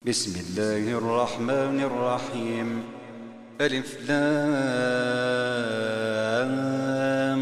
بسم الله الرحمن الرحيم. ألف لام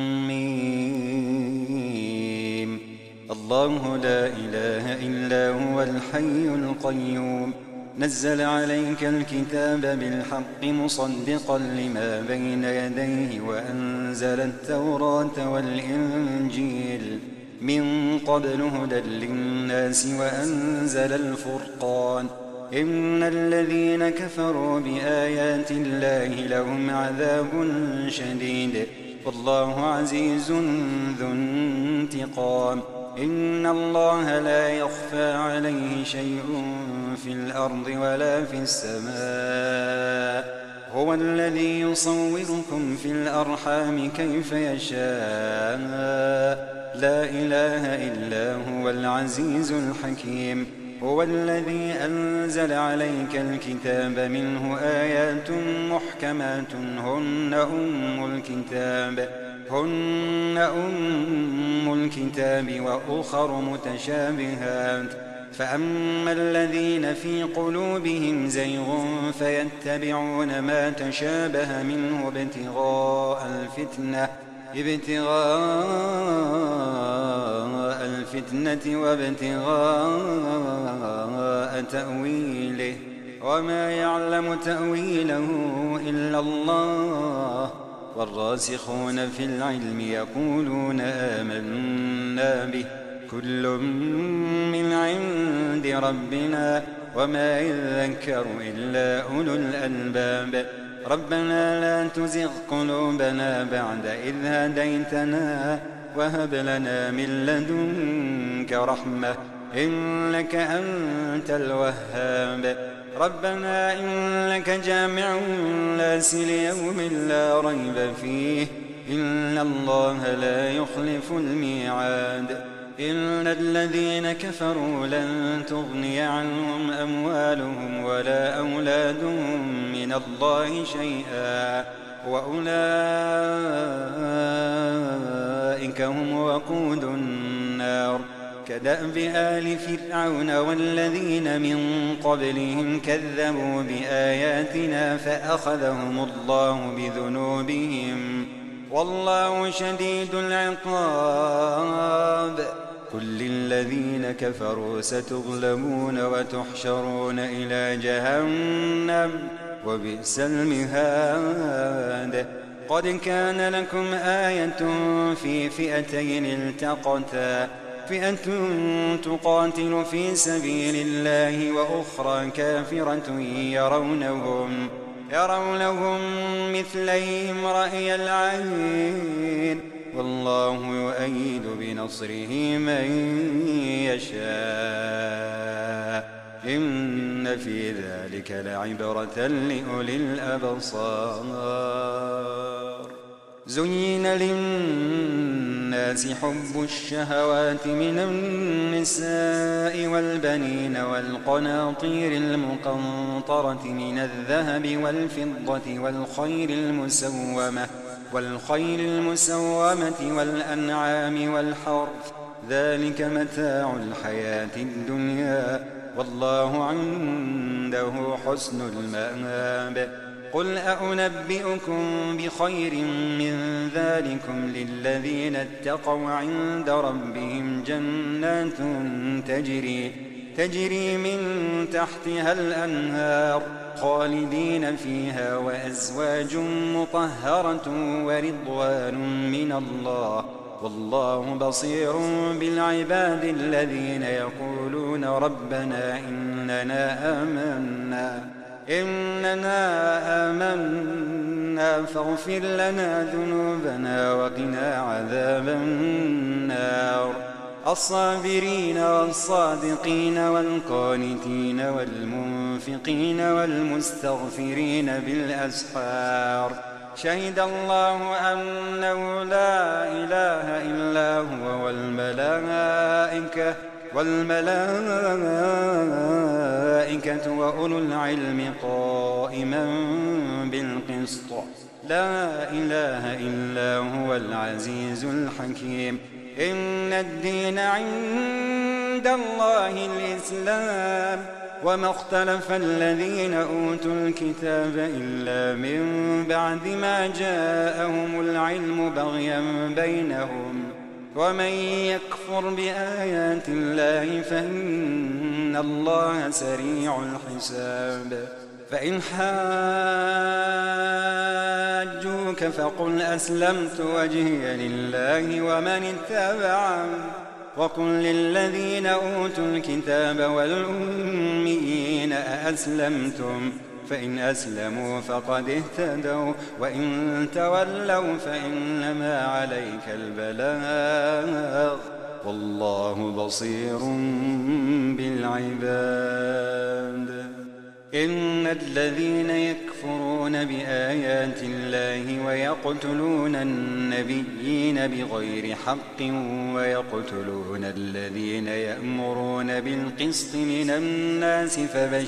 ميم. الله لا إله إلا هو الحي القيوم. نزل عليك الكتاب بالحق مصدقا لما بين يديه وأنزل التوراة والإنجيل من قبل هدى للناس وأنزل الفرقان. إن الذين كفروا بآيات الله لهم عذاب شديد والله عزيز ذو انتقام. إن الله لا يخفى عليه شيء في الأرض ولا في السماء. هو الذي يصوركم في الأرحام كيف يشاء. لا إله إلا هو العزيز الحكيم. هو الذي أنزل عليك الكتاب منه آيات محكمات هن أم الكتاب وأخر متشابهات. فأما الذين في قلوبهم زيغ فيتبعون ما تشابه منه ابتغاء الفتنة وابتغاء تأويله وما يعلم تأويله إلا الله. والراسخون في العلم يقولون آمنا به كل من عند ربنا وما يذكر إلا أولو الألباب. ربنا لا تزغ قلوبنا بعد إذ هديتنا وهب لنا من لدنك رحمة إنك أنت الوهاب. ربنا إنك جامع الناس ليوم لا ريب فيه إن الله لا يخلف الميعاد. إن الذين كفروا لن تغني عنهم أموالهم ولا أولادهم من الله شيئا وأولئك هم وقود النار. كدأب آل فرعون والذين من قبلهم كذبوا بآياتنا فأخذهم الله بذنوبهم والله شديد العقاب. قل للذين كفروا ستغلبون وتحشرون إلى جهنم وبئس المهاد. قد كان لكم آية في فئتين التقتا فئة تقاتل في سبيل الله وأخرى كافرة يرونهم مثليهم رأي العين والله يؤيد بنصره من يشاء. إن في ذلك لعبرة لأولي الأبصار. زين للناس حب الشهوات من النساء والبنين والقناطير المقنطرة من الذهب والفضة والخيل المسومة والأنعام والحرث ذلك متاع الحياة الدنيا والله عنده حسن المآب. قل أنبئكم بخير من ذلكم للذين اتقوا عند ربهم جنات تجري من تحتها الأنهار خالدين فيها وأزواج مطهرة ورضوان من الله والله بصير بالعباد الذين يقولون ربنا إننا آمنا فاغفر لنا ذنوبنا وقنا عذاب النار. الصابرين والصادقين والقانتين والمنفقين والمستغفرين بالأسحار. شهد الله أنه لا إله إلا هو والملائكة وأولو العلم قائما بالقسط. لا إله إلا هو العزيز الحكيم. إن الدين عند الله الإسلام وما اختلف الذين أوتوا الكتاب إلا من بعد ما جاءهم العلم بغيا بينهم ومن يكفر بآيات الله فإن الله سريع الحساب فإن حاجوك فقل أسلمت وجهي لله ومن اتبعني وقل للذين أوتوا الكتاب والأميين أأسلمتم فإن أسلموا فقد اهتدوا وإن تولوا فإنما عليك البلاغ والله بصير بالعباد إن الذين يكفرون بآيات الله ويقتلون النبيين بغير حق ويقتلون الذين يأمرون بالقسط من الناس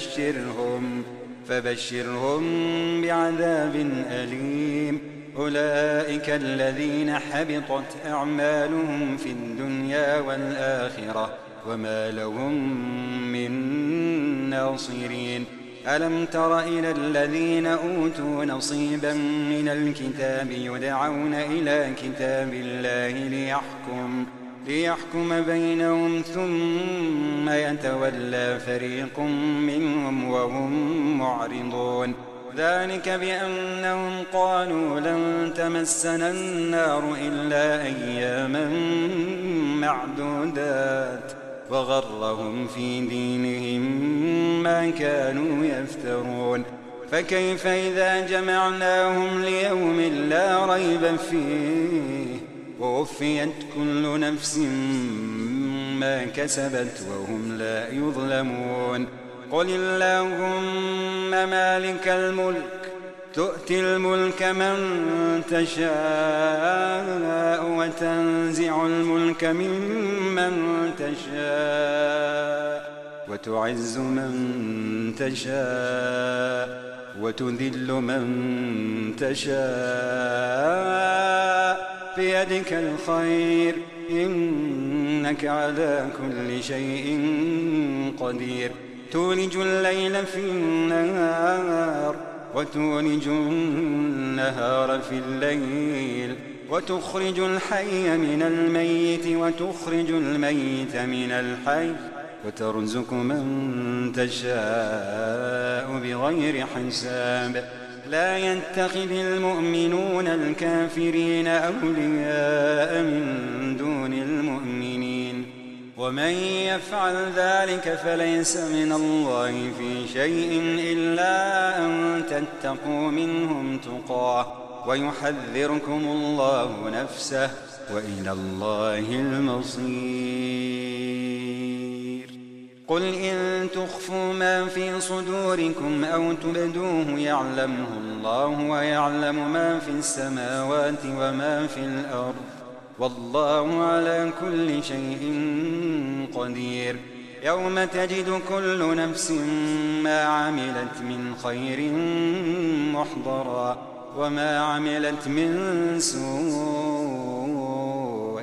فبشرهم بعذاب أليم أولئك الذين حبطت أعمالهم في الدنيا والآخرة وما لهم من ناصرين ألم تر إلى الذين أوتوا نصيبا من الكتاب يدعون إلى كتاب الله ليحكم بينهم ثم يتولى فريق منهم وهم معرضون ذلك بأنهم قالوا لن تمسنا النار إلا أياما معدودات وغرهم في دينهم ما كانوا يفترون فكيف إذا جمعناهم ليوم لا ريب فيه ووفيت كل نفس ما كسبت وهم لا يظلمون قل اللهم مالك الملك تؤتي الملك من تشاء وتنزع الملك ممن تشاء وتعز من تشاء وتذل من تشاء بيدك الخير إنك على كل شيء قدير تولج الليل في النهار وتولج النهار في الليل وتخرج الحي من الميت وتخرج الميت من الحي وترزق من تشاء بغير حساب لا يتخذ المؤمنون الكافرين أولياء من دون المؤمنين ومن يفعل ذلك فليس من الله في شيء إلا أن تتقوا منهم تقاه ويحذركم الله نفسه وإلى الله المصير قل إن تخفوا ما في صدوركم أو تبدوه يعلمه الله ويعلم ما في السماوات وما في الأرض والله على كل شيء قدير يوم تجد كل نفس ما عملت من خير محضرا وما عملت من سوء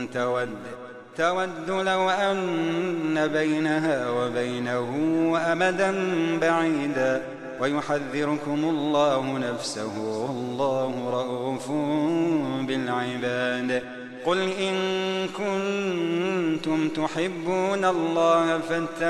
تود لو أن بينها وبينه أمدا بعيدا ويحذركم الله نفسه والله رؤوف بالعباد قل إن كنتم تحبون الله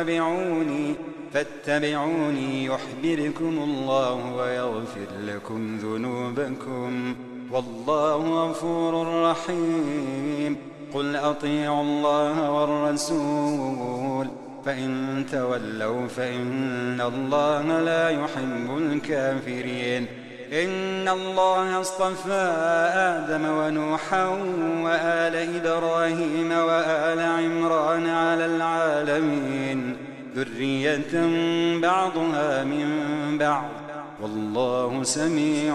فاتبعوني يحببكم الله ويغفر لكم ذنوبكم والله غفور رحيم قل أطيعوا الله والرسول فإن تولوا فإن الله لا يحب الكافرين إن الله اصطفى آدم ونوحا وآل إبراهيم وآل عمران على العالمين ذرية بعضها من بعض والله سميع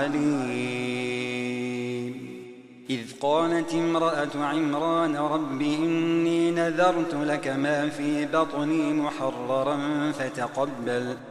عليم إذ قالت امرأة عمران رب إني نذرت لك ما في بطني محررا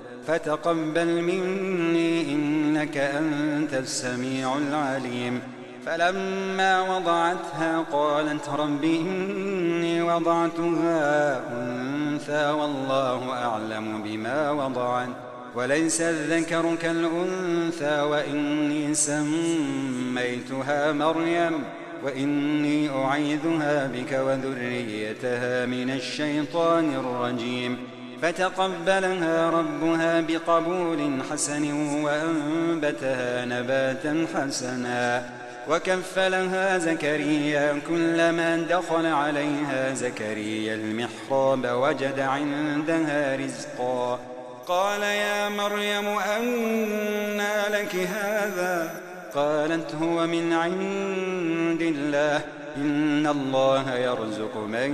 فتقبل مني إنك أنت السميع العليم فلما وضعتها قالت رب إني وضعتها أنثى والله أعلم بما وضعت وليس الذكر كالأنثى وإني سميتها مريم وإني أعيذها بك وذريتها من الشيطان الرجيم فتقبلها ربها بقبول حسن وأنبتها نباتا حسنا وكفلها زكريا كلما دخل عليها زكريا المحراب وجد عندها رزقا قال يا مريم أنى لك هذا قالت هو من عند الله إن الله يرزق من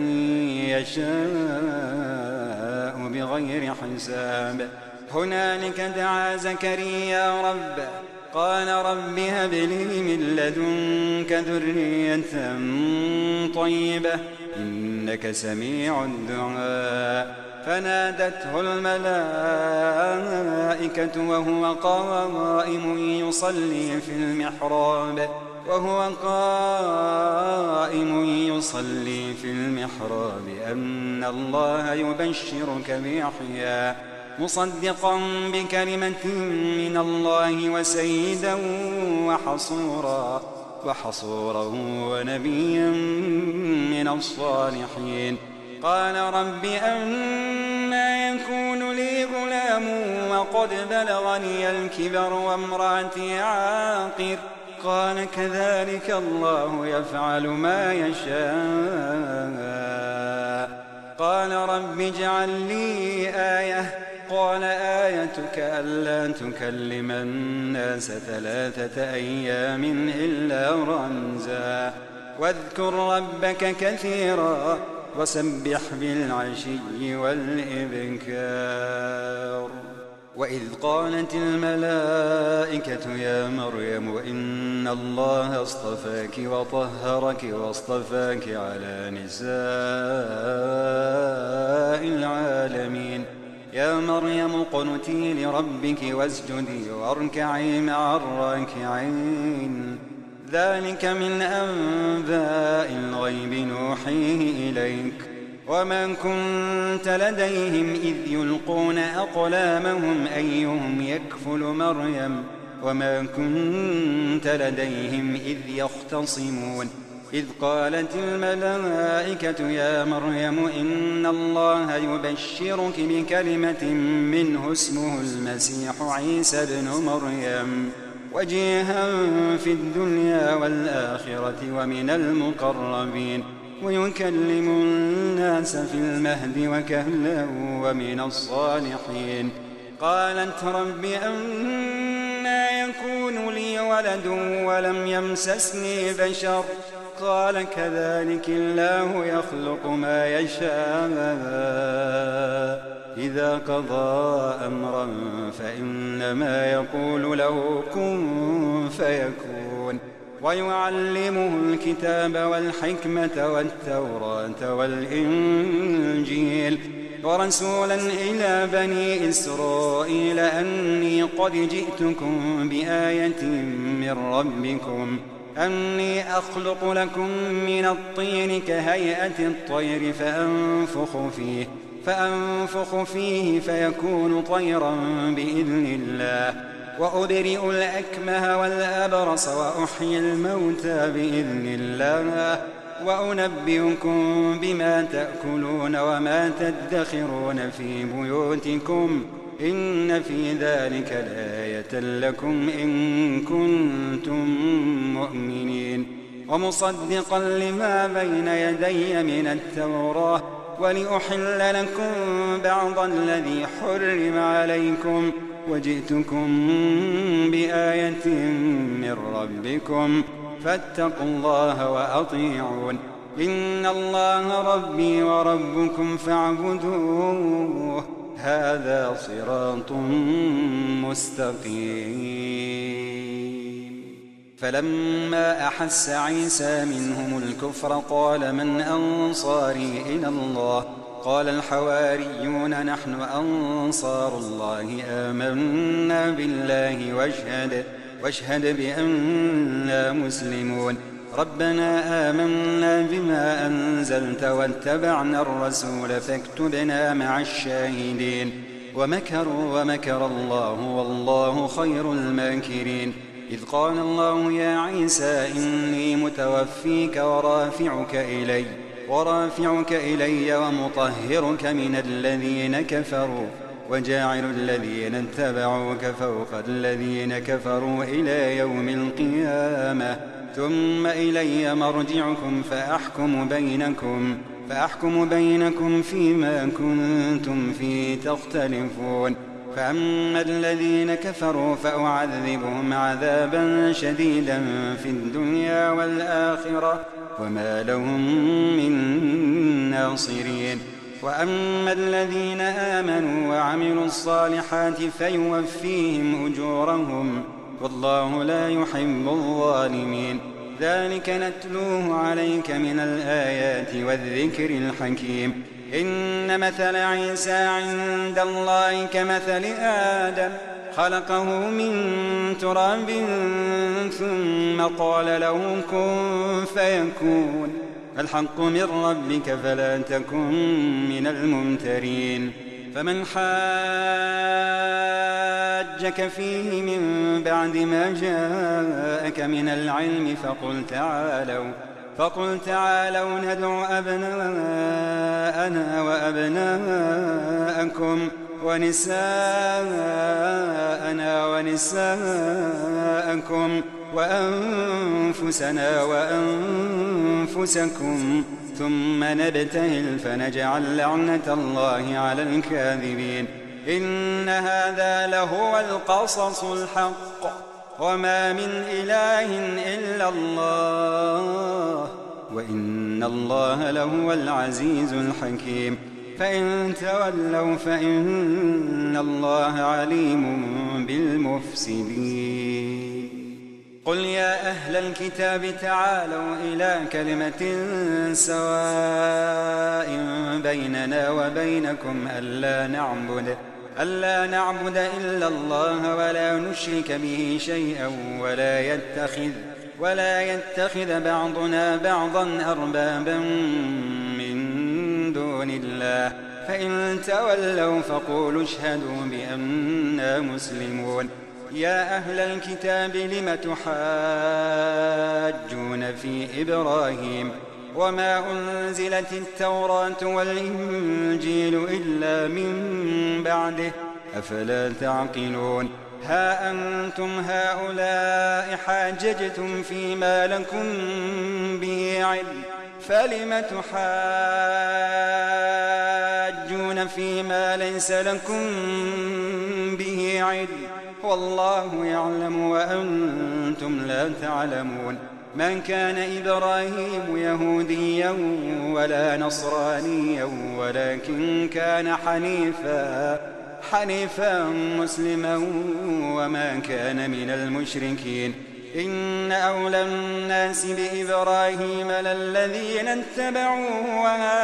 يشاء بغير حساب هنالك دعا زكريا ربه قال رب هب لي من لدنك ذرية طيبة إنك سميع الدعاء فنادته الملائكة وهو قائم يصلي في المحراب أن الله يبشرك بيحيى مصدقا بكلمة من الله وسيدا وحصورا ونبيا من الصالحين قال رب أنى يكون لي غلام وقد بلغني الكبر وامرأتي عاقر قال كذلك الله يفعل ما يشاء قال رب اجعل لي آية قال آيتك ألا تكلم الناس 3 أيام إلا رمزا واذكر ربك كثيرا وسبح بالعشي والإبكار وإذ قالت الملائكة يا مريم إن الله اصطفاك وطهرك واصطفاك على نساء العالمين يا مريم اقنتي لربك واسجدي واركعي مع الراكعين ذلك من أنباء الغيب نوحيه إليك وما كنت لديهم إذ يلقون أقلامهم أيهم يكفل مريم وما كنت لديهم إذ يختصمون إذ قالت الملائكة يا مريم إن الله يبشرك بكلمة منه اسمه المسيح عيسى ابن مريم وجيها في الدنيا والآخرة ومن المقربين ويكلم الناس في المهد وكهلا ومن الصالحين قالت رب أنى يكون لي ولد ولم يمسسني بشر قال كذلك الله يخلق ما يشاء إذا قضى أمرا فإنما يقول له كن فيكون ويعلمه الكتاب والحكمة والتوراة والإنجيل ورسولا إلى بني إسرائيل أني قد جئتكم بآية من ربكم أني أخلق لكم من الطين كهيئة الطير فأنفخ فيه فيكون طيرا بإذن الله وأبرئ الأكمه والأبرص وأحيي الموتى بإذن الله وأنبئكم بما تأكلون وما تدخرون في بيوتكم إن في ذلك لآية لكم إن كنتم مؤمنين ومصدقا لما بين يدي من التوراة ولأحل لكم بعض الذي حرم عليكم وجئتكم بآية من ربكم فاتقوا الله وأطيعون إن الله ربي وربكم فاعبدوه هذا صراط مستقيم فلما أحس عيسى منهم الكفر قال من أنصاري إلى الله قال الحواريون نحن أنصار الله آمنا بالله واشهد واشهد بأننا مسلمون. ربنا آمنا بما أنزلت واتبعنا الرسول فاكتبنا مع الشاهدين. ومكروا ومكر الله والله خير الماكرين. إذ قال الله يا عيسى إني متوفيك ورافعك إلي ومطهرك من الذين كفروا وجاعل الذين اتبعوك فوق الذين كفروا إلى يوم القيامة ثم إلي مرجعكم فأحكم بينكم فيما كنتم فيه تختلفون. فأما الذين كفروا فأعذبهم عذابا شديدا في الدنيا والآخرة وما لهم من ناصرين. وأما الذين آمنوا وعملوا الصالحات فيوفيهم أجورهم والله لا يحب الظالمين. ذلك نتلوه عليك من الآيات والذكر الحكيم. إن مثل عيسى عند الله كمثل آدم خلقه من تراب ثم قال له كن فيكون. الحق من ربك فلا تكن من الممترين. فمن حاجك فيه من بعد ما جاءك من العلم فقل تعالوا ندع أبناءنا وأبناءكم ونساءنا ونساءكم وأنفسنا وأنفسكم ثم نبتهل فنجعل لعنة الله على الكاذبين. إن هذا لهو القصص الحق وما من إله إلا الله وإن الله لهو العزيز الحكيم. فإن تولوا فإن الله عليم بالمفسدين. قل يا أهل الكتاب تعالوا إلى كلمة سواء بيننا وبينكم ألا نعبد إلا الله ولا نشرك به شيئا ولا يتخذ بعضنا بعضا أربابا من دون الله. فإن تولوا فقولوا اشهدوا بأننا مسلمون. يا أهل الكتاب لم تحاجون في إبراهيم وما أنزلت التوراة والإنجيل إلا من بعده أفلا تعقلون. ها أنتم هؤلاء حاججتم فيما لكم به علم فلم تحاجون فيما ليس لكم به علم والله يعلم وأنتم لا تعلمون. ما كان إبراهيم يهوديا ولا نصرانيا ولكن كان حنيفا مسلما وما كان من المشركين. إن أولى الناس بإبراهيم للذين اتبعوه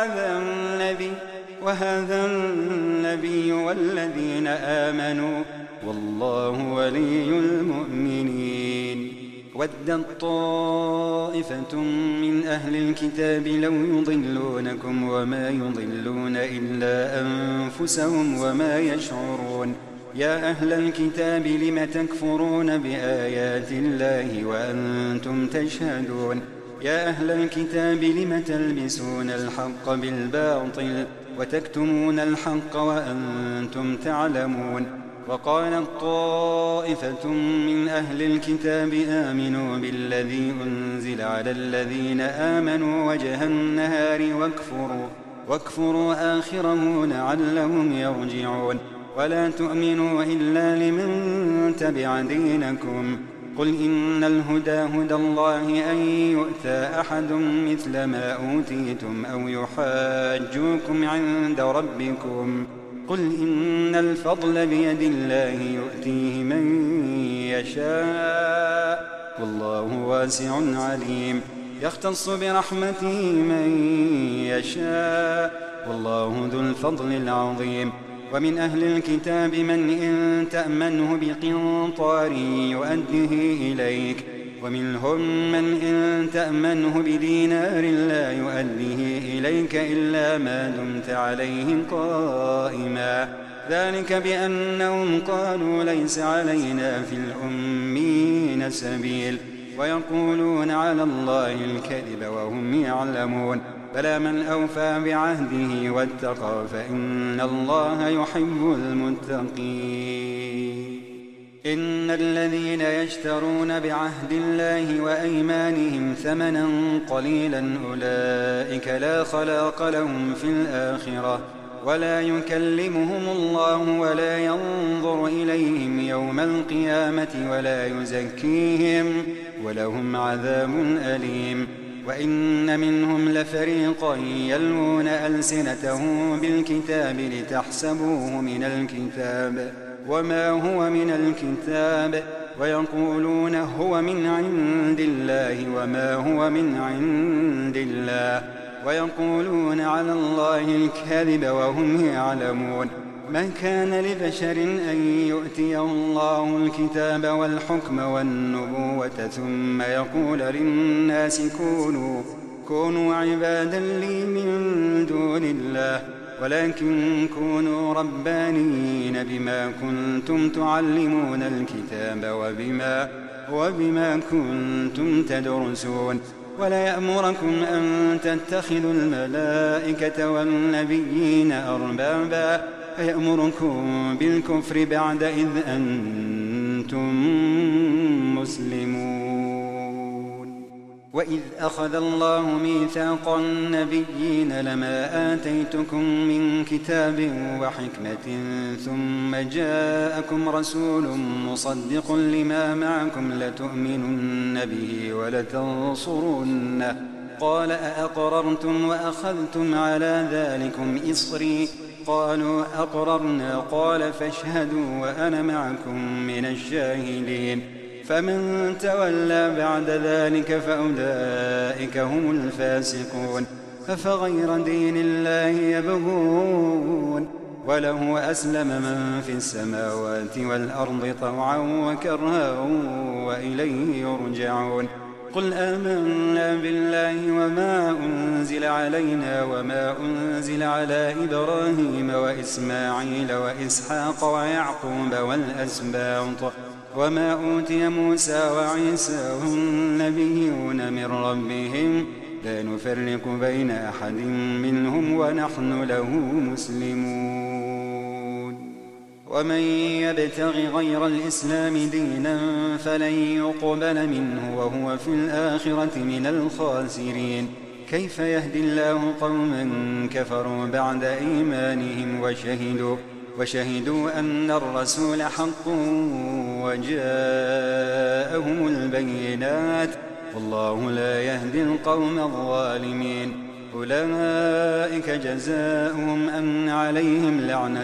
وهذا النبي والذين آمنوا والله ولي المؤمنين. ودت طائفة من أهل الكتاب لو يضلونكم وما يضلون إلا أنفسهم وما يشعرون. يا أهل الكتاب لم تكفرون بآيات الله وأنتم تشهدون. يا أهل الكتاب لم تلبسون الحق بالباطل وتكتمون الحق وأنتم تعلمون. وقالت طائفة من أهل الكتاب آمنوا بالذي أنزل على الذين آمنوا وجه النهار واكفروا آخره لعلهم يرجعون. ولا تؤمنوا إلا لمن تبع دينكم. قل إن الهدى هدى الله أن يؤتى أحد مثل ما أوتيتم أو يحاجوكم عند ربكم. قل إن الفضل بيد الله يؤتيه من يشاء والله واسع عليم. يختص برحمته من يشاء والله ذو الفضل العظيم. ومن أهل الكتاب من إن تأمنه بقنطار يؤده إليك ومنهم من إن تأمنه بدينار لا يؤده إليك إلا ما دمت عليه قائما ذلك بأنهم قالوا ليس علينا في الأمين سبيل ويقولون على الله الكذب وهم يعلمون بلى من أوفى بعهده واتقى فإن الله يحب المتقين إن الذين يشترون بعهد الله وأيمانهم ثمنا قليلا أولئك لا خلاق لهم في الآخرة ولا يكلمهم الله ولا ينظر إليهم يوم القيامة ولا يزكيهم ولهم عذاب أليم وإن منهم لفريقا يلوون ألسنتهم بالكتاب لتحسبوه من الكتاب وما هو من الكتاب ويقولون هو من عند الله وما هو من عند الله ويقولون على الله الكذب وهم يعلمون ما كان لبشر أن يؤتيه الله الكتاب والحكم والنبوة ثم يقول للناس كونوا عبادا لي من دون الله ولكن كونوا ربانيين بما كنتم تعلمون الكتاب وبما كنتم تدرسون ولا يأمركم أن تتخذوا الملائكة والنبيين أربابا أيأمركم بالكفر بعد إذ أنتم مسلمون وإذ أخذ الله ميثاق النبيين لما آتيتكم من كتاب وحكمة ثم جاءكم رسول مصدق لما معكم لتؤمنن به ولتنصرنه قال أأقررتم وأخذتم على ذلكم إصري قالوا أقررنا قال فاشهدوا وأنا معكم من الشاهدين فمن تولى بعد ذلك فأولئك هم الفاسقون أفغير دين الله يبغون وله أسلم من في السماوات والأرض طوعا وكرها وإليه يرجعون قل آمنا بالله وما أنزل علينا وما أنزل على إبراهيم وإسماعيل وإسحاق ويعقوب والأسباط وما أوتي موسى وعيسى والنبيون من ربهم لا نفرق بين أحد منهم ونحن له مسلمون ومن يبتغ غير الإسلام دينا فلن يقبل منه وهو في الآخرة من الخاسرين كيف يهدي الله قوما كفروا بعد إيمانهم وشهدوا أن الرسول حق وجاءهم البينات والله لا يهدي القوم الظالمين أولئك جزاؤهم أن عليهم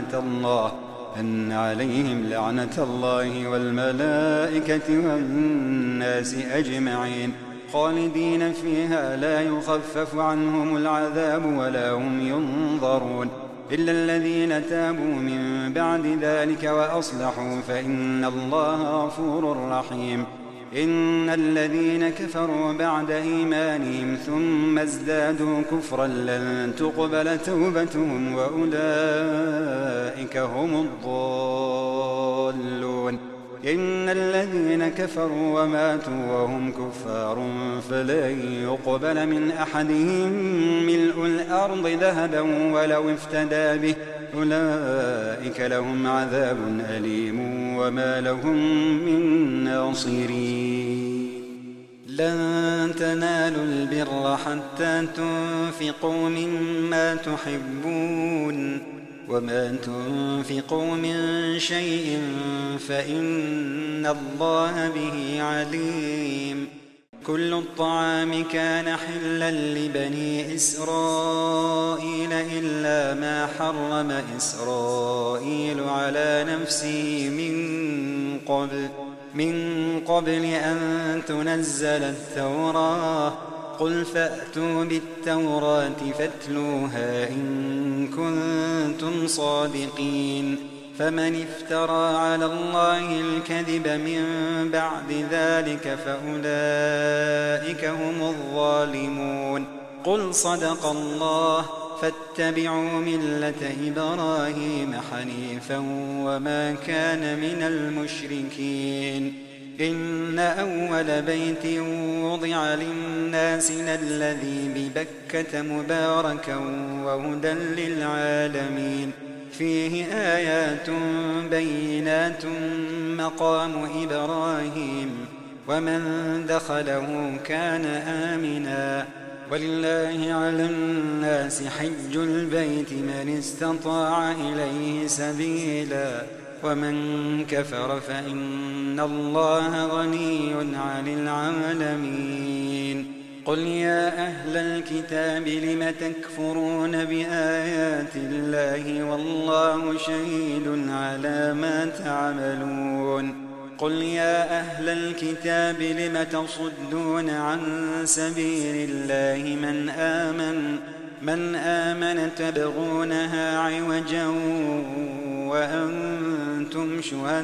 لعنة الله والملائكة والناس أجمعين خالدين فيها لا يخفف عنهم العذاب ولا هم ينظرون إلا الذين تابوا من بعد ذلك وأصلحوا فإن الله غفور رحيم إن الذين كفروا بعد إيمانهم ثم ازدادوا كفرا لن تقبل توبتهم وأولئك هم الضالون إن الذين كفروا وماتوا وهم كفار فلن يقبل من أحدهم ملء الأرض ذهبا ولو افتدى به أولئك لهم عذاب أليم وما لهم من ناصرين لن تنالوا البر حتى تنفقوا مما تحبون وما تنفقوا من شيء فإن الله به عليم كل الطعام كان حلا لبني إسرائيل إلا ما حرم إسرائيل على نفسه من قبل أن تنزل التوراة قل فأتوا بالتوراة فاتلوها إن كنتم صادقين فمن افترى على الله الكذب من بعد ذلك فأولئك هم الظالمون قل صدق الله فاتبعوا ملة إبراهيم حنيفا وما كان من المشركين إن أول بيت وضع للناس الذي ببكة مباركا وهدى للعالمين فيه آيات بينات مقام إبراهيم ومن دخله كان آمنا ولله على الناس حج البيت من استطاع إليه سبيلا ومن كفر فإن الله غني عن العالمين قل يا أهل الكتاب لم تكفرون بآيات الله والله شهيد على ما تعملون قل يا أهل الكتاب لم تصدون عن سبيل الله من آمن تبغونها عوجا وأنتم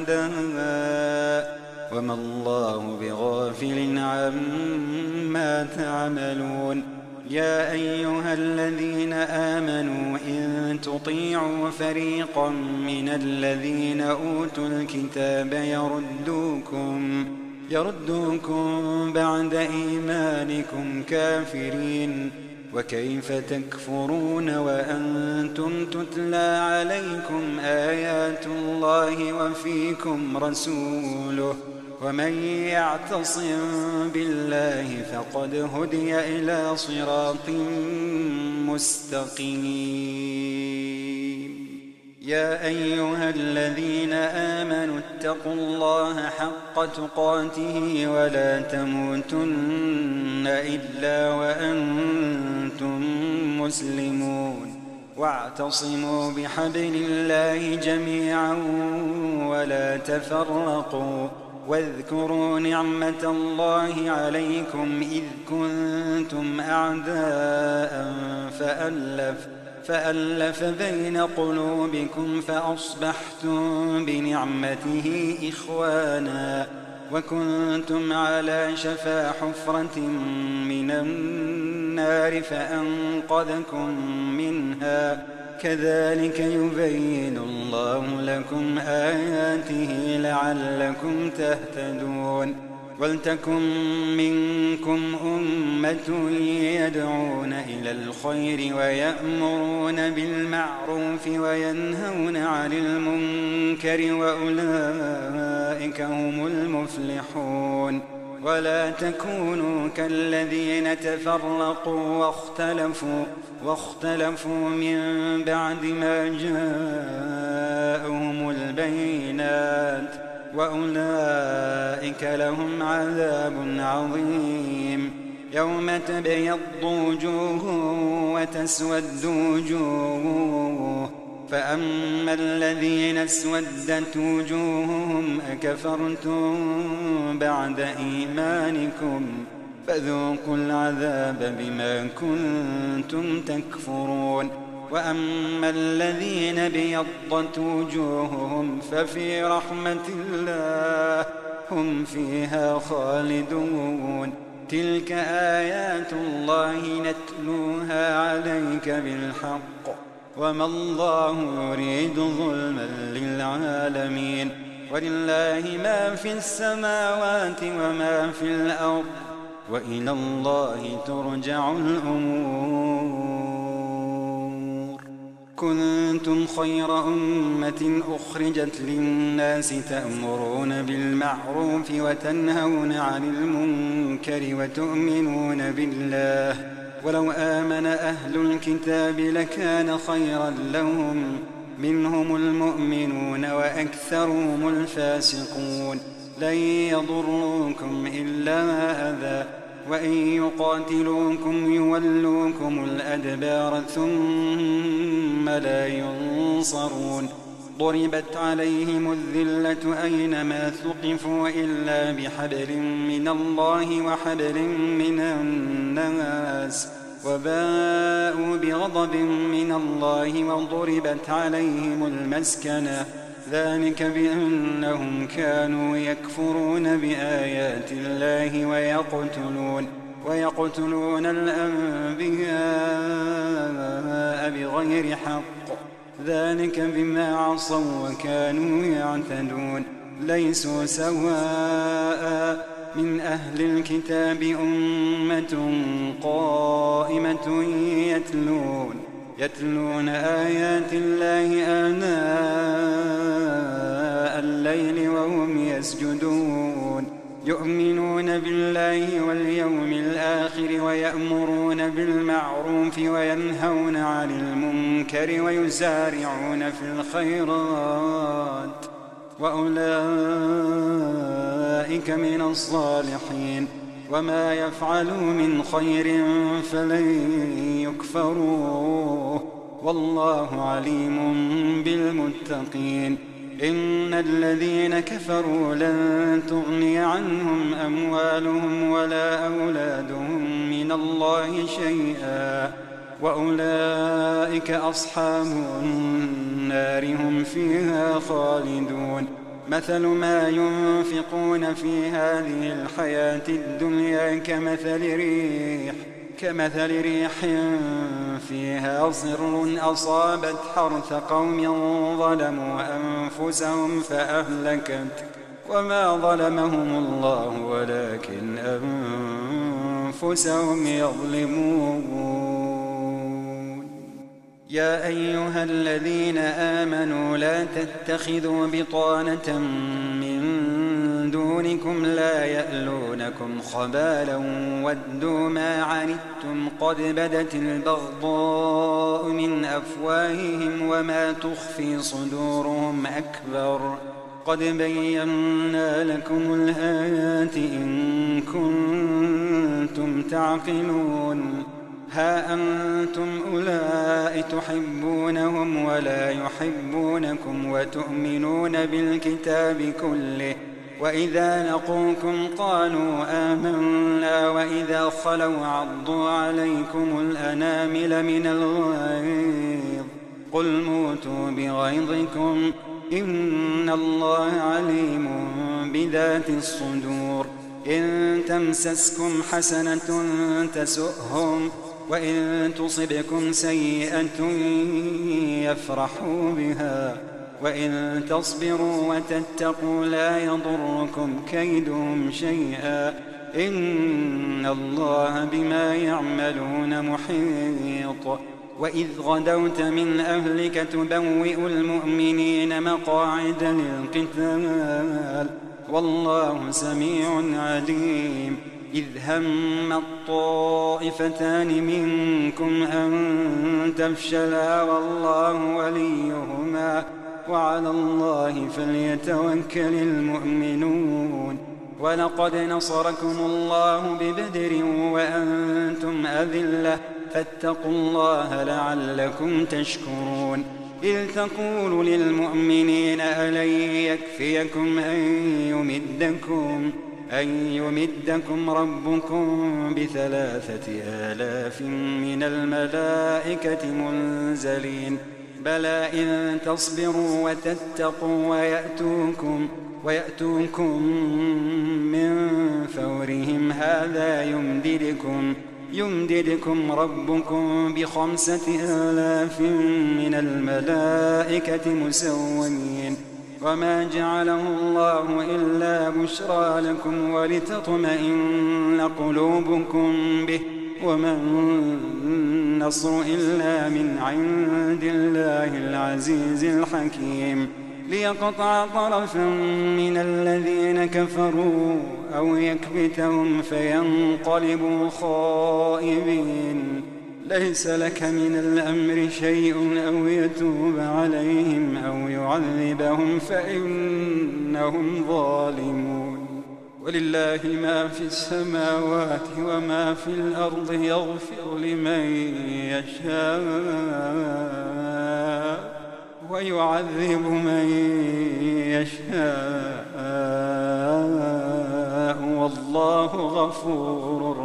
شهداء وما الله بغافل عما تعملون يا أيها الذين آمنوا إن تطيعوا فريقا من الذين أوتوا الكتاب يردوكم بعد إيمانكم كافرين وكيف تكفرون وأنتم تتلى عليكم آيات الله وفيكم رسوله ومن يعتصم بالله فقد هدي إلى صراط مستقيم يا أيها الذين آمنوا اتقوا الله حق تقاته ولا تموتن إلا وأنتم مسلمون واعتصموا بحبل الله جميعا ولا تفرقوا واذكروا نعمة الله عليكم إذ كنتم أعداء فألف بين قلوبكم فأصبحتم بنعمته إخوانا وكنتم على شفا حفرة من النار فأنقذكم منها كذلك يبين الله لكم آياته لعلكم تهتدون ولتكن منكم أمة يدعون إلى الخير ويأمرون بالمعروف وينهون عن المنكر وأولئك هم المفلحون ولا تكونوا كالذين تفرقوا واختلفوا من بعد ما جاءهم البينات وأولئك لهم عذاب عظيم يوم تبيض وجوه وتسود وجوه فأما الذين اسودت وجوههم أكفرتم بعد إيمانكم فذوقوا العذاب بما كنتم تكفرون وأما الذين بيضت وجوههم ففي رحمة الله هم فيها خالدون تلك آيات الله نتلوها عليك بالحق وما الله يريد ظلما للعالمين ولله ما في السماوات وما في الأرض وإلى الله ترجع الأمور كنتم خير أمة أخرجت للناس تأمرون بالمعروف وتنهون عن المنكر وتؤمنون بالله ولو آمن أهل الكتاب لكان خيرا لهم منهم المؤمنون وأكثرهم الفاسقون لن يضروكم إلا أذى وإن يقاتلوكم يولوكم الأدبار ثم لا ينصرون ضربت عليهم الذلة أينما ثقفوا إلا بحبل من الله وحبل من الناس وباءوا بغضب من الله وضربت عليهم المسكنة ذلك بأنهم كانوا يكفرون بآيات الله ويقتلون الأنبياء بغير حق ذلك بما عصوا وكانوا يعتدون ليسوا سواء من أهل الكتاب أمة قائمة يتلون آيات الله آناء الليل وهم يسجدون يؤمنون بالله واليوم الآخر ويأمرون بالمعروف وينهون عن المنكر ويسارعون في الخيرات وأولئك من الصالحين وما يفعلوا من خير فلن يكفروه والله عليم بالمتقين إن الذين كفروا لن تغني عنهم أموالهم ولا أولادهم من الله شيئا وأولئك أصحاب النار هم فيها خالدون مثل ما ينفقون في هذه الحياة الدنيا كمثل ريح فيها صر أصابت حرث قوم ظلموا أنفسهم فأهلكت وما ظلمهم الله ولكن أنفسهم يظلمون يا أيها الذين آمنوا لا تتخذوا بطانة من دونكم لا يألونكم خبالا ودوا ما عنتم قد بدت البغضاء من أفواههم وما تخفي صدورهم أكبر قد بينا لكم الآيات إن كنتم تعقلون ها أنتم أولئك تحبونهم ولا يحبونكم وتؤمنون بالكتاب كله وإذا لقوكم قالوا آمنا وإذا خلوا عضوا عليكم الأنامل من الغيظ قل موتوا بغيظكم إن الله عليم بذات الصدور إن تمسسكم حسنة تسؤهم وإن تصبكم سيئة يفرحوا بها وإن تصبروا وتتقوا لا يضركم كيدهم شيئا إن الله بما يعملون محيط وإذ غدوت من أهلك تبوئ المؤمنين مقاعد للقتال والله سميع عليم إذ هم الطائفتان منكم أن تفشلا والله وليهما وعلى الله فليتوكل المؤمنون ولقد نصركم الله ببدر وأنتم أذلة فاتقوا الله لعلكم تشكرون إذ تقول للمؤمنين ألن يكفيكم أن يمدكم ربكم ب3,000 من الملائكة منزلين بلى إن تصبروا وتتقوا ويأتوكم من فورهم هذا يمددكم ربكم ب5,000 من الملائكة مسومين وما جعله الله إلا بشرى لكم ولتطمئن قلوبكم به وما النصر إلا من عند الله العزيز الحكيم ليقطع طرفا من الذين كفروا أو يكبتهم فينقلبوا خائبين ليس لك من الأمر شيء أو يتوب عليهم أو يعذبهم فإنهم ظالمون ولله ما في السماوات وما في الأرض يغفر لمن يشاء ويعذب من يشاء والله غفور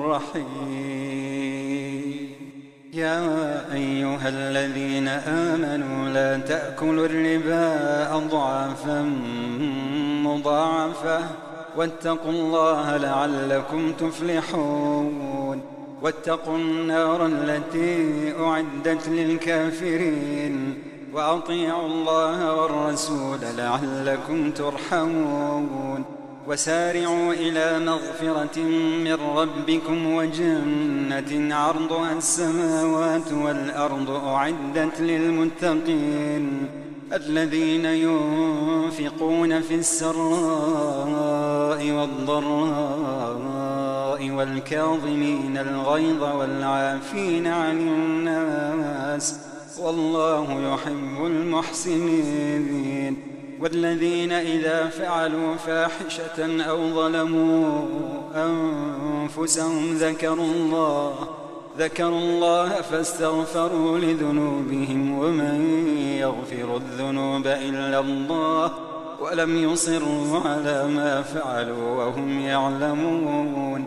رحيم. يا أيها الذين آمنوا لا تأكلوا الربا أضعافا مضاعفة واتقوا الله لعلكم تفلحون. واتقوا النار التي أعدت للكافرين وأطيعوا الله والرسول لعلكم ترحمون. وسارعوا إلى مغفرة من ربكم وجنة عرضها السماوات والأرض أعدت للمتقين الذين ينفقون في السراء والضراء والكاظمين الغيظ والعافين عن الناس والله يحب المحسنين. والذين إذا فعلوا فاحشة أو ظلموا أنفسهم ذكروا الله فاستغفروا لذنوبهم ومن يغفر الذنوب إلا الله ولم يصروا على ما فعلوا وهم يعلمون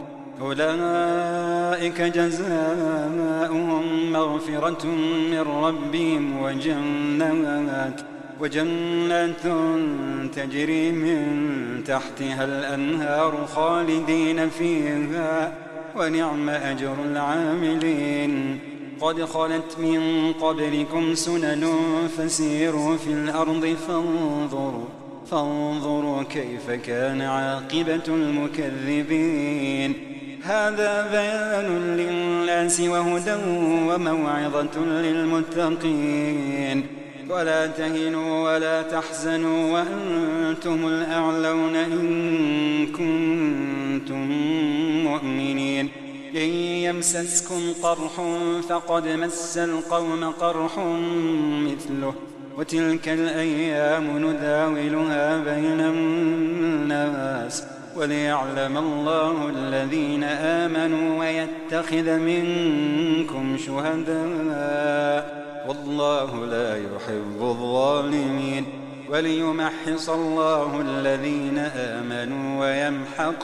أولئك جزاؤهم مغفرة من ربهم وجنات تجري من تحتها الأنهار خالدين فيها ونعم أجر العاملين. قد خلت من قبلكم سنن فسيروا في الأرض فانظروا كيف كان عاقبة المكذبين. هذا بيان للناس وهدى وموعظة للمتقين. ولا تهنوا ولا تحزنوا وأنتم الأعلون إن كنتم مؤمنين. إن يمسسكم قرح فقد مس القوم قرح مثله وتلك الأيام نداولها بين الناس وليعلم الله الذين آمنوا ويتخذ منكم شهداء والله لا يحب الظالمين. وليمحص الله الذين آمنوا ويمحق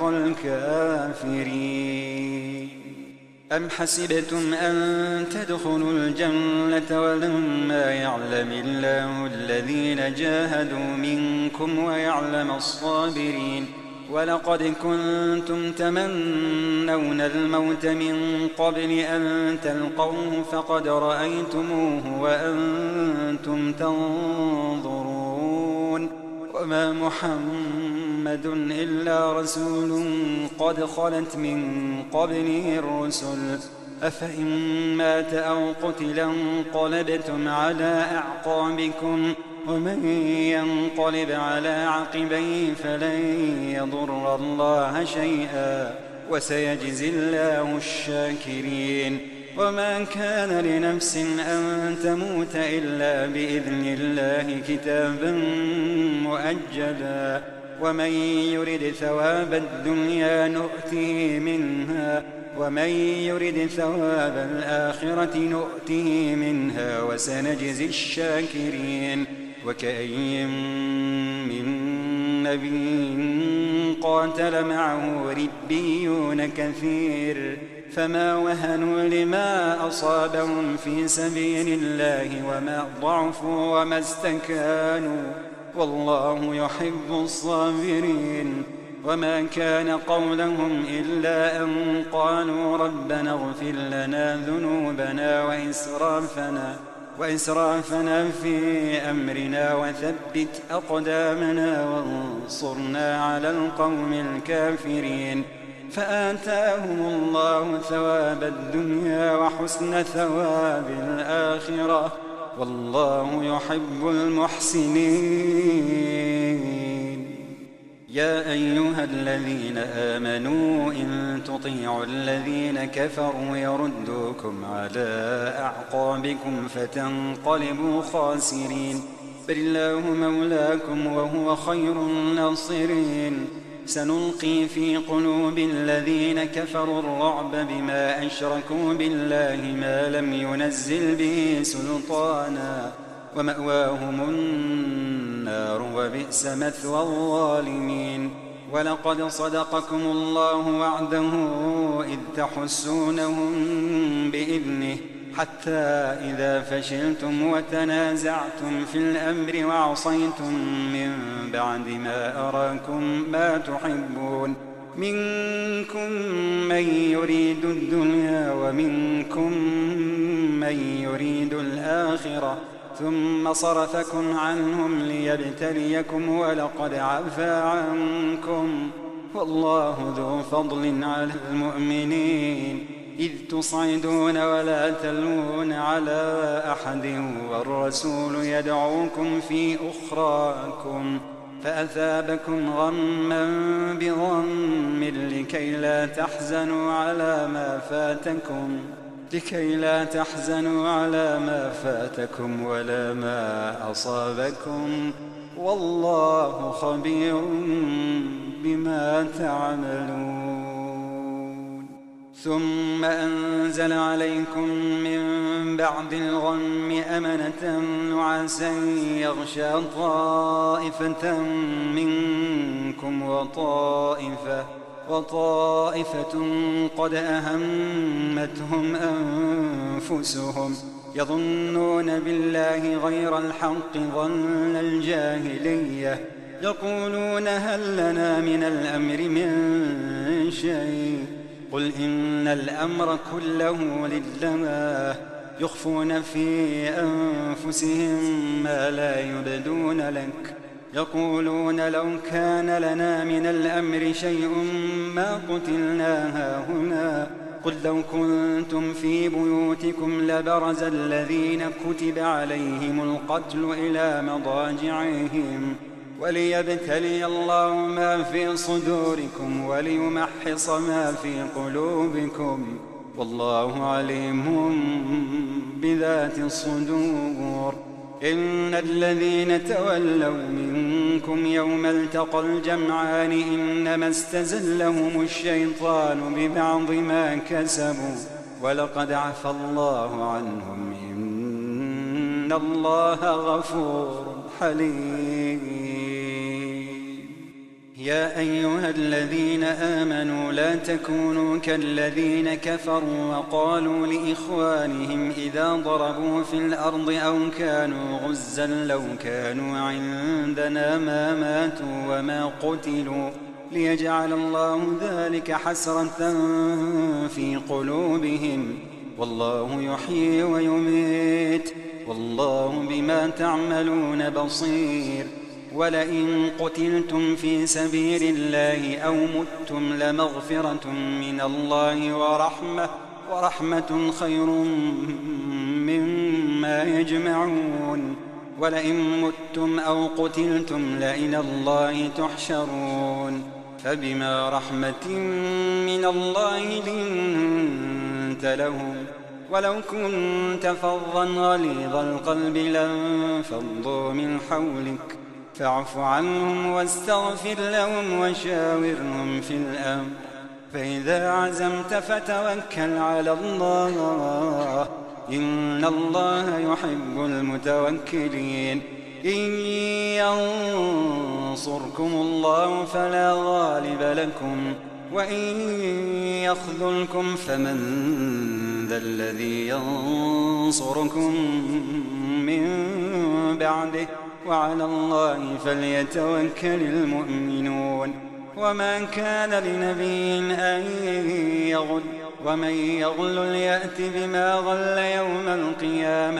الكافرين. أم حسبتم أن تدخلوا الجنة ولما يعلم الله الذين جاهدوا منكم ويعلم الصابرين. ولقد كنتم تمنون الموت من قبل أن تلقوه فقد رأيتموه وأنتم تنظرون. وما محمد إلا رسول قد خلت من قبله الرسل أفإن مات أو قتل انقلبتم على أعقابكم ومن ينقلب على عقبيه فلن يضر الله شيئا وسيجزي الله الشاكرين. وما كان لنفس أن تموت إلا بإذن الله كتابا مؤجلا ومن يرد ثواب الدنيا نؤته منها ومن يرد ثواب الآخرة نؤته منها وسنجزي الشاكرين. وكأين من نبي قاتل معه ربيون كثير فما وهنوا لما أصابهم في سبيل الله وما ضعفوا وما استكانوا والله يحب الصابرين. وما كان قولهم إلا أن قالوا ربنا اغفر لنا ذنوبنا وإسرافنا في أمرنا وثبت أقدامنا وانصرنا على القوم الكافرين. فآتاهم الله ثواب الدنيا وحسن ثواب الآخرة والله يحب المحسنين. يا أيها الذين آمنوا إن تطيعوا الذين كفروا يردوكم على أعقابكم فتنقلبوا خاسرين بل الله مولاكم وهو خير الناصرين. سنلقي في قلوب الذين كفروا الرعب بما أشركوا بالله ما لم ينزل به سلطانا ومأواهم النار وبئس مثوى الظالمين. ولقد صدقكم الله وعده إذ تحسونهم بإذنه حتى إذا فشلتم وتنازعتم في الأمر وعصيتم من بعد ما أراكم ما تحبون منكم من يريد الدنيا ومنكم من يريد الآخرة ثم صرفكم عنهم ليبتليكم ولقد عفا عنكم والله ذو فضل على المؤمنين إذ تصعدون ولا تلوون على أحد والرسول يدعوكم في أخراكم فأثابكم غما بغم لكي لا تحزنوا على ما فاتكم ولا ما أصابكم والله خبير بما تعملون. ثم أنزل عليكم من بعد الغم أمنة نعاسا يغشى طائفة منكم وطائفة قد أهمتهم أنفسهم يظنون بالله غير الحق ظن الجاهلية يقولون هل لنا من الأمر من شيء قل إن الأمر كله لله يخفون في أنفسهم ما لا يبدون لك يقولون لو كان لنا من الأمر شيء ما قتلنا هاهنا قل لو كنتم في بيوتكم لبرز الذين كتب عليهم القتل إلى مضاجعهم وليبتلي الله ما في صدوركم وليمحص ما في قلوبكم والله عليم بذات الصدور. إن الذين تولوا منكم يوم التقى الجمعان إنما استزلهم الشيطان ببعض ما كسبوا ولقد عفى الله عنهم إن الله غفور حليم. يا أيها الذين آمنوا لا تكونوا كالذين كفروا وقالوا لإخوانهم إذا ضربوا في الأرض أو كانوا غزا لو كانوا عندنا ما ماتوا وما قتلوا ليجعل الله ذلك حسرة في قلوبهم والله يحيي ويميت والله بما تعملون بصير. ولئن قتلتم في سبيل الله أو متم لمغفرة من الله ورحمة خير مما يجمعون. ولئن متم أو قتلتم لإلى الله تحشرون. فبما رحمة من الله لنت لهم ولو كنت فظا غليظ القلب لانفضوا من حولك فاعف عنهم واستغفر لهم وشاورهم في الأمر فإذا عزمت فتوكل على الله إن الله يحب المتوكلين. إن ينصركم الله فلا غالب لكم وإن يخذلكم فمن ذا الذي ينصركم من بعده وعلى الله فليتوكل المؤمنون. وما كان لنبي أن يغل ومن يغل يأت بما غل يوم القيامة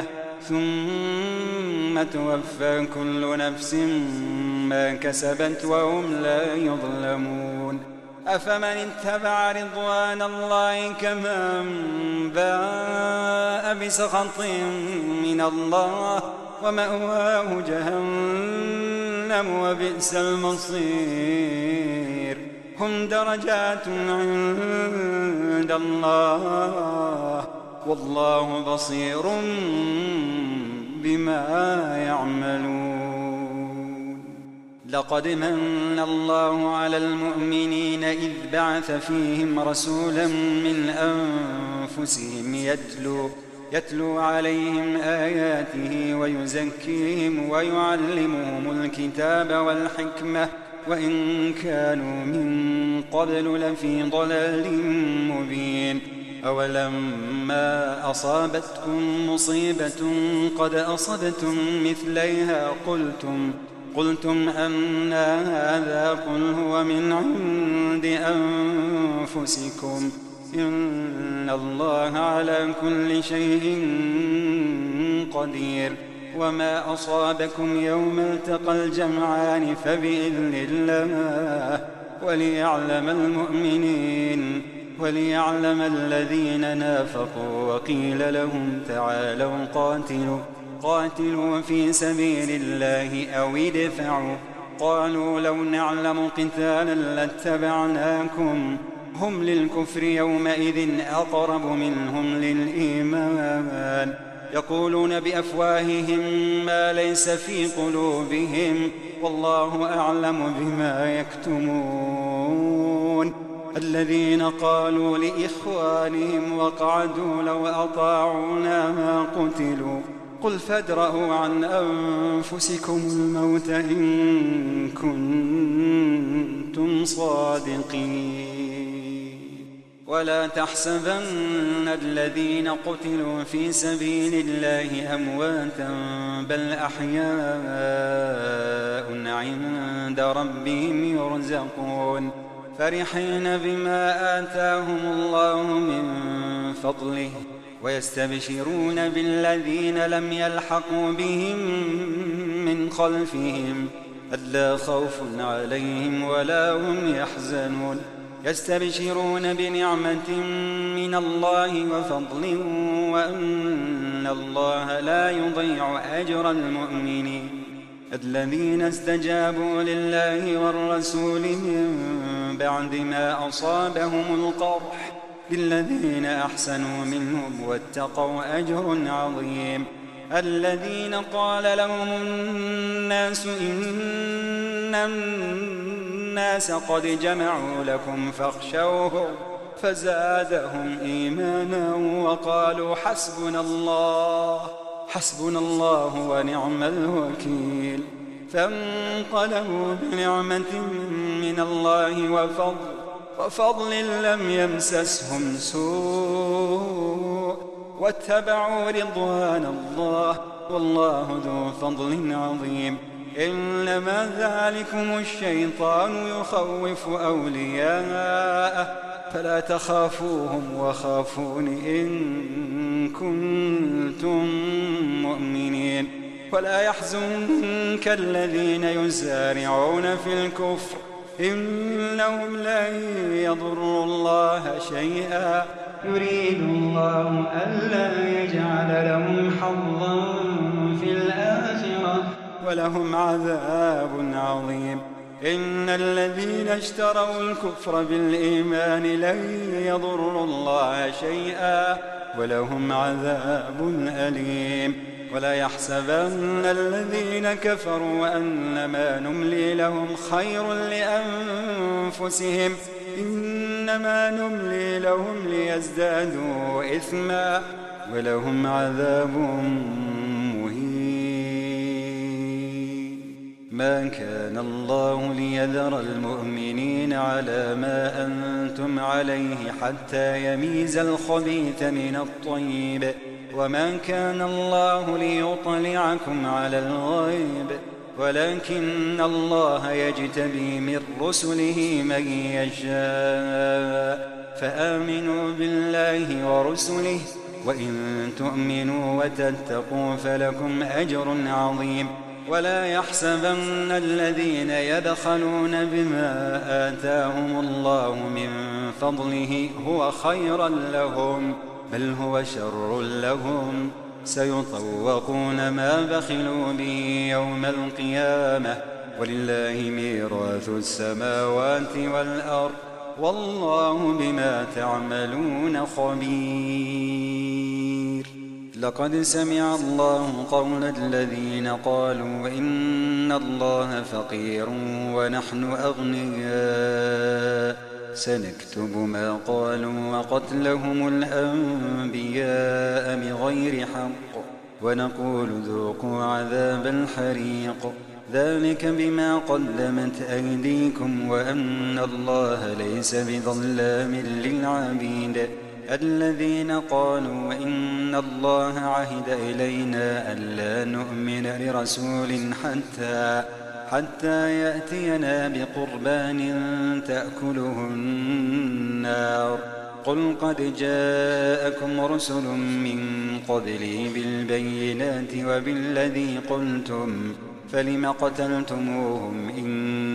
ثم توفى كل نفس ما كسبت وهم لا يظلمون. أفمن اتبع رضوان الله كمن باء بسخط من الله ومأواه جهنم وبئس المصير. هم درجات عند الله والله بصير بما يعملون. لقد من الله على المؤمنين إذ بعث فيهم رسولا من أنفسهم يتلو عليهم آياته ويزكيهم ويعلمهم الكتاب والحكمة وإن كانوا من قبل لفي ضلال مبين. أولما أصابتكم مصيبة قد أصبتم مثليها قلتم أنى هذا قل هو من عند أنفسكم إن الله على كل شيء قدير. وما أصابكم يوم التقى الجمعان فبإذن الله وليعلم الذين نافقوا. وقيل لهم تعالوا قاتلوا في سبيل الله أو ادفعوا. قالوا لو نعلم قتالا لاتبعناكم هم للكفر يومئذ أقرب منهم للإيمان يقولون بأفواههم ما ليس في قلوبهم والله أعلم بما يكتمون. الذين قالوا لإخوانهم وقعدوا لو أطاعونا ما قتلوا قل فادرءوا عن أنفسكم الموت إن كنتم صادقين. ولا تحسبن الذين قتلوا في سبيل الله أمواتا بل أحياء عند ربهم يرزقون فرحين بما آتاهم الله من فضله ويستبشرون بالذين لم يلحقوا بهم من خلفهم ألا خوف عليهم ولا هم يحزنون. يستبشرون بنعمة من الله وفضل وأن الله لا يضيع أجر المؤمنين. الذين استجابوا لله والرسول من بعد ما أصابهم القرح للذين أحسنوا منهم واتقوا أجر عظيم. الذين قال لهم الناس إن الناس قد جمعوا لكم فاخشوهم فزادهم إيمانا وقالوا حسبنا الله ونعم الوكيل. فانقلبوا بنعمة من الله وفضل لم يمسسهم سوء واتبعوا رضوان الله والله ذو فضل عظيم. إنما ذلكم الشيطان يخوف أولياءه فلا تخافوهم وخافون إن كنتم مؤمنين. ولا يحزنك الذين يسارعون في الكفر إنهم لن يضروا الله شيئا يريد الله ألا يجعل لهم حظا في الآخرة ولهم عذاب عظيم. إن الذين اشتروا الكفر بالإيمان لن يضروا الله شيئا ولهم عذاب أليم. ولا يحسبن الذين كفروا أنما نملي لهم خير لأنفسهم إنما نملي لهم ليزدادوا إثما ولهم عذاب مهين. ما كان الله ليذر المؤمنين على ما أنتم عليه حتى يميز الخبيث من الطيب وما كان الله ليطلعكم على الغيب ولكن الله يجتبي من رسله من يشاء فآمنوا بالله ورسله وإن تؤمنوا وتتقوا فلكم أجر عظيم. ولا يحسبن الذين يبخلون بما آتاهم الله من فضله هو خيرا لهم بل هو شر لهم سيطوقون ما بخلوا به يوم القيامة ولله ميراث السماوات والأرض والله بما تعملون خبير. لقد سمع الله قول الذين قالوا إن الله فقير ونحن أغنياء سنكتب ما قالوا وقتلهم الأنبياء بغير حق ونقول ذوقوا عذاب الحريق ذلك بما قدمت أيديكم وأن الله ليس بظلام للعبيد الذين قالوا إن الله عهد إلينا ألا نؤمن لرسول حتى يأتينا بقربان تأكله النار قل قد جاءكم رسل من قبلي بالبينات وبالذي قلتم فلم قتلتموهم إن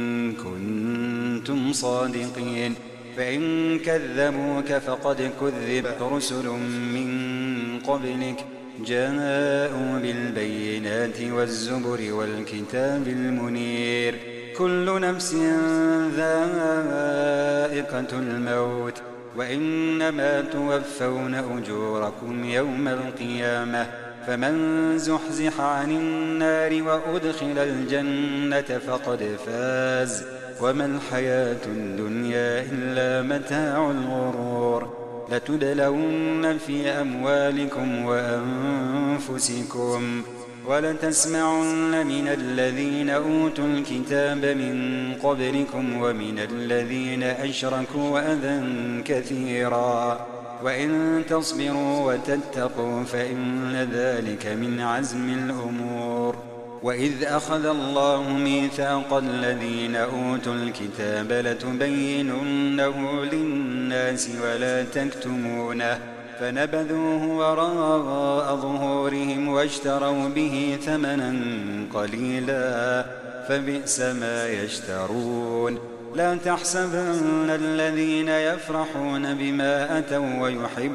كنتم صادقين فإن كذبوك فقد كذبت رسل من قبلك جاءوا بالبينات والزبر والكتاب المنير كل نفس ذائقة الموت وإنما توفون أجوركم يوم القيامة فمن زحزح عن النار وأدخل الجنة فقد فاز وما الحياة الدنيا إلا متاع الغرور لتبلون في أموالكم وأنفسكم ولتسمعن من الذين أوتوا الكتاب من قبلكم ومن الذين أشركوا أذى كثيرا وإن تصبروا وتتقوا فإن ذلك من عزم الأمور وإذ أخذ الله ميثاق الذين أوتوا الكتاب لتبيننه للناس ولا تكتمونه فنبذوه وراء ظهورهم واشتروا به ثمنا قليلا فبئس ما يشترون لا تحسبن الذين يفرحون بما أتوا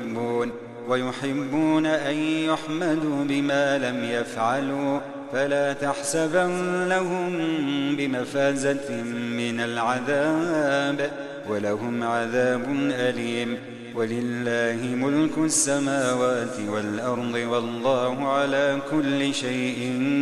ويحبون أن يحمدوا بما لم يفعلوا فلا تحسبنهم بمفازة من العذاب ولهم عذاب أليم ولله ملك السماوات والأرض والله على كل شيء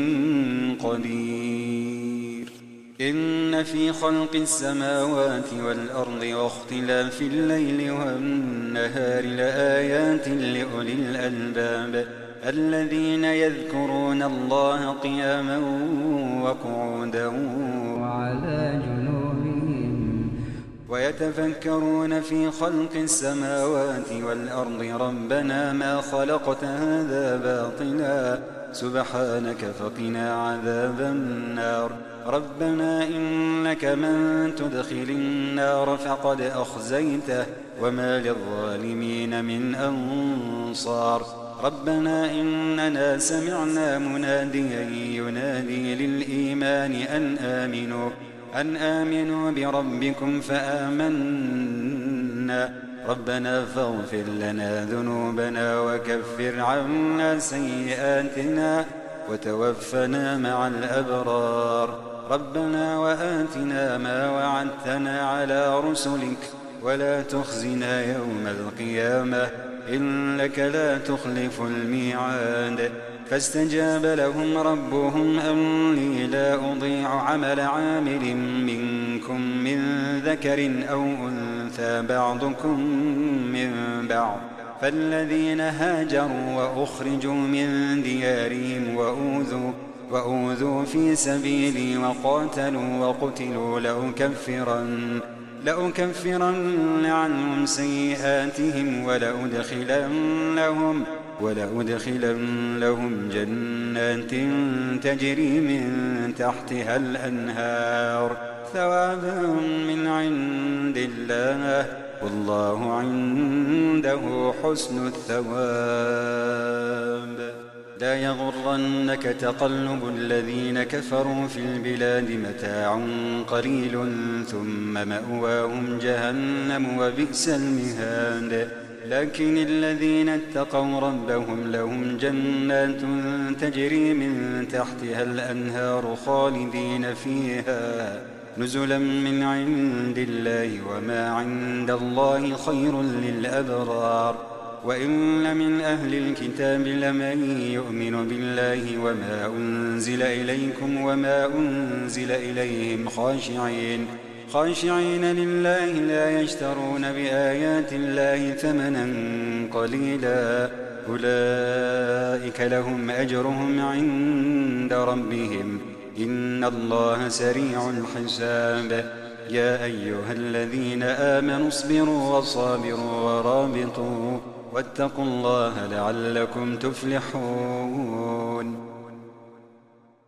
قدير إن في خلق السماوات والأرض واختلاف الليل والنهار لآيات لأولي الألباب الذين يذكرون الله قياما وقعودا وعلى جنوبهم ويتفكرون في خلق السماوات والأرض ربنا ما خلقت هذا باطلا سبحانك فقنا عذاب النار ربنا إنك من تدخل النار فقد أخزيته وما للظالمين من أنصار ربنا إننا سمعنا مناديا ينادي للإيمان أن آمنوا بربكم فآمنا ربنا فاغفر لنا ذنوبنا وكفر عنا سيئاتنا وتوفنا مع الأبرار ربنا وآتنا ما وعدتنا على رسلك ولا تخزنا يوم القيامة إنك لا تخلف الميعاد فاستجاب لهم ربهم أني لا أضيع عمل عامل منكم من ذكر أو أنثى بعضكم من بعض فالذين هاجروا وأخرجوا من ديارهم وأوذوا في سبيلي وقاتلوا وقتلوا لأكفرن عنهم سيئاتهم ولأدخلنهم جنات تجري من تحتها الأنهار ثوابا من عند الله والله عنده حسن الثواب لا يغرنك تقلب الذين كفروا في البلاد متاع قليل ثم مأواهم جهنم وبئس المهاد لكن الذين اتقوا ربهم لهم جنات تجري من تحتها الأنهار خالدين فيها نزلا من عند الله وما عند الله خير للأبرار وإن من أهل الكتاب لمن يؤمن بالله وما أنزل إليكم وما أنزل إليهم خاشعين لله لا يشترون بآيات الله ثمنا قليلا أولئك لهم أجرهم عند ربهم إن الله سريع الحساب يا أيها الذين آمنوا اصبروا وصابروا ورابطوا واتقوا الله لعلكم تفلحون